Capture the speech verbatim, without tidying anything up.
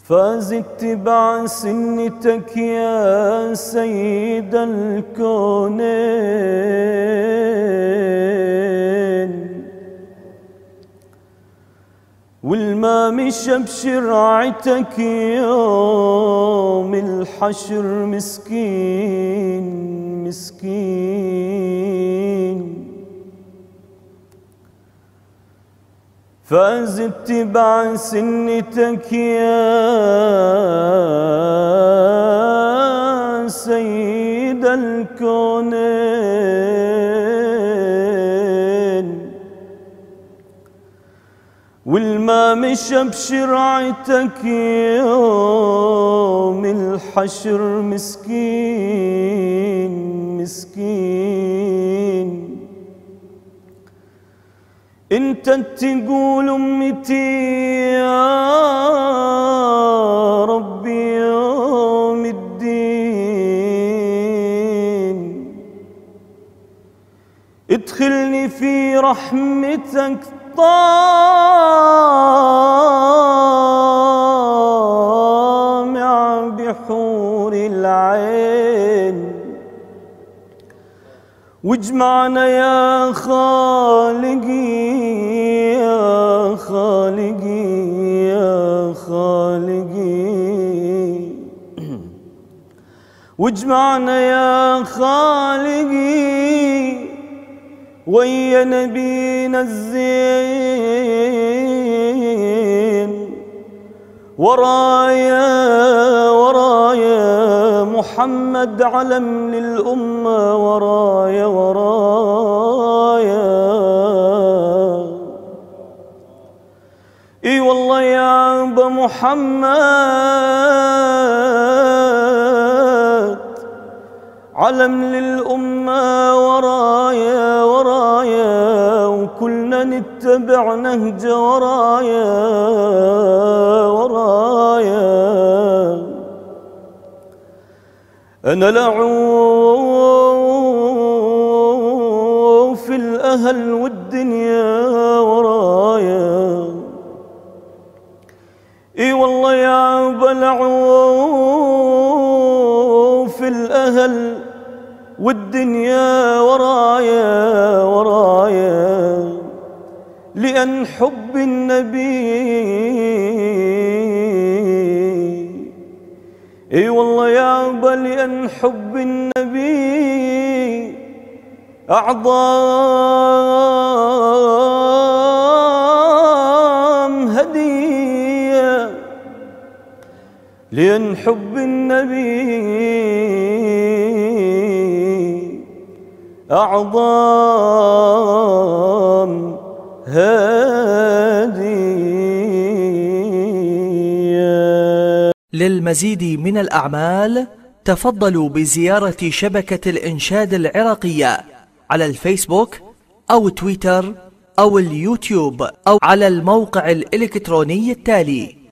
فاز اتباع سنتك يا سيد الكونين، والما مشى بشرعتك يوم الحشر مسكين مسكين. فاز اتباع سنتك يا سيد الكونين، والما مشى بشرعتك يوم الحشر مسكين مسكين. انت تقول امتي يا ربي يوم الدين، ادخلني في رحمتك طامع بحور العين، واجمعنا يا خالقي يا خالقي يا خالقي، واجمعنا يا خالقي ويا نبينا الزين، ورايا ورايا محمد علم للأمة، ورايا ورايا. اي والله يا أبا محمد علم للأمة، ورايا ورايا، وكلنا نتبع نهجه ورايا ورايا. أنا لعوف الأهل والدنيا ورايا، اي والله يا أبا لعوف الأهل والدنيا ورايا ورايا، لأن حب النبي، اي والله يا أبا لأن حب النبي أعظم هدية، لأن حب النبي أعظم هدية. للمزيد من الأعمال تفضلوا بزيارة شبكة الإنشاد العراقية على الفيسبوك أو تويتر أو اليوتيوب أو على الموقع الإلكتروني التالي